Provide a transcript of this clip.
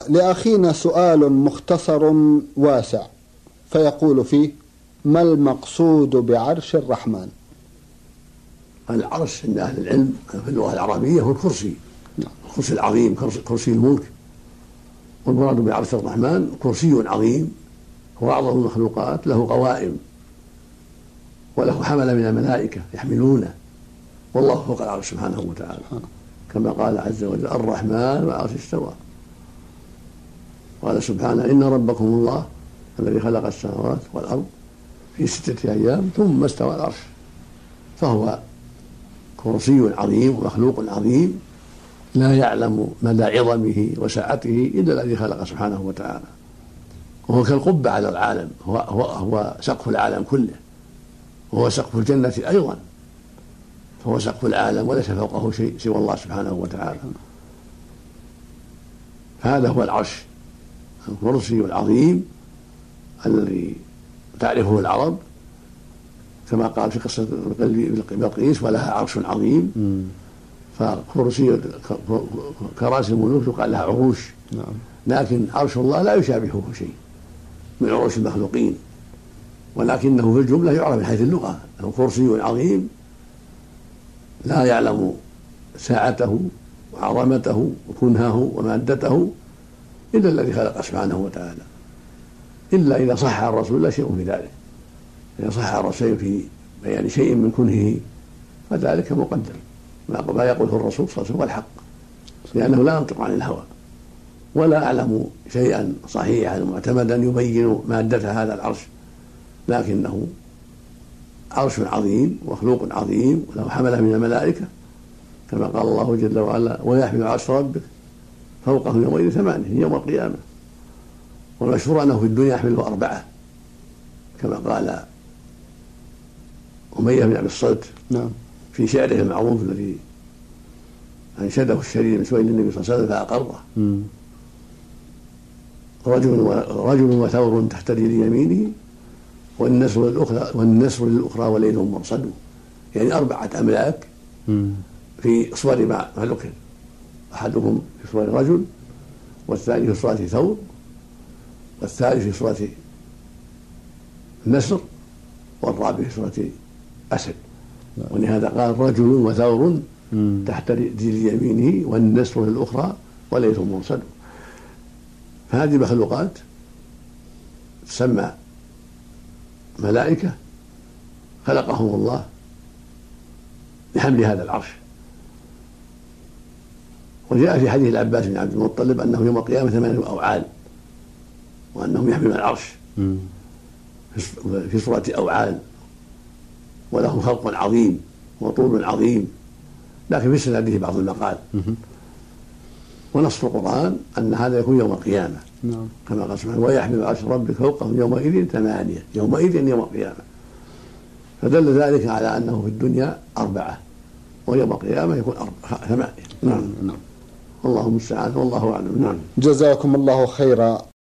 لأخينا سؤال مختصر واسع فيقول فيه: ما المقصود بعرش الرحمن؟ العرش عند أهل العلم في اللغة العربية هو الكرسي، الكرسي العظيم، كرسي الملك. والمراد بعرش الرحمن كرسي عظيم هو أعظم المخلوقات، له قوائم وله حمل من الملائكة يحملونه، والله فوق العرش سبحانه وتعالى، كما قال عز وجل: الرحمن والعرش استوى. قال سبحانه: إن ربكم الله الذي خلق السماوات والأرض في 6 أيام ثم استوى على العرش. فهو كرسي عظيم ومخلوق عظيم لا يعلم مدى عظمه وسعته إلا الذي خلق سبحانه وتعالى. وهو كالقبة على العالم، هو سقف العالم كله، وهو سقف الجنة أيضا، فهو سقف العالم وليس فوقه شيء سوى الله سبحانه وتعالى. هذا هو العرش، الكرسي العظيم الذي تعرفه العرب، كما قال في قصة بلقيس: ولها عرش عظيم. فكرسي كراسي الملوك يقال لها عروش، لكن عرش الله لا يشابهه شيء من عروش المخلوقين، ولكنه في الجملة يعرف من حيث اللغة أنه كرسي عظيم لا يعلم ساعته وعظمته وكنهه ومادته إلا الذي خلق سبحانه وتعالى، إلا إذا صح عن الرسول لا شيء في ذلك. إذا صح عن الرسول في بيان شيء من كنهه فذلك مقدر، ما يقوله الرسول صلى الله عليه وسلم هو الحق، لأنه لا ينطق عن الهوى، ولا أعلم شيئا صحيحا معتمدا يبين مادة هذا العرش، لكنه عرش عظيم ومخلوق عظيم وله حمله من الملائكة، كما قال الله جل وعلا: ويحمل عرش ربك فوقهم يومئذ 8 يوم القيامة. والمشهور أنه في الدنيا يحمله 4، كما قال أمية بن عبد الصلت في شعره المعروف الذي أنشده الشريف من سؤال النبي صلى الله عليه وسلم فأقره: رجل وثور تحت رجل يمينه والنسر للأخرى وليل مرصد. يعني 4 أملاك في صور ما ذكر، أحدهم في صورة رجل، والثاني في صورة ثور، والثالث في صورة النسر، والرابع في صورة أسد. ولهذا قال: رجل وثور تحت رجل يمينه والنسر للأخرى وليل مرصد. فهذه مخلوقات تسمى ملائكة خلقهم الله لحمل هذا العرش. وجاء في حديث العباس بن عبد المطلب أنه يوم القيامة 8 أوعال، وأنهم يحملون العرش في صورة أوعال، ولهم خلق عظيم وطول عظيم، لكن في سنده بعض المقال. ونص القرآن أن هذا يكون يوم القيامة، كما قال سبحانه: ويحمل عرش ربك فوقهم يومئذ 8 يومئذ يوم القيامة. فدل ذلك على أنه في الدنيا 4، ويوم القيامة يكون 8. والله المستعان والله أعلم. جزاكم الله خيرا.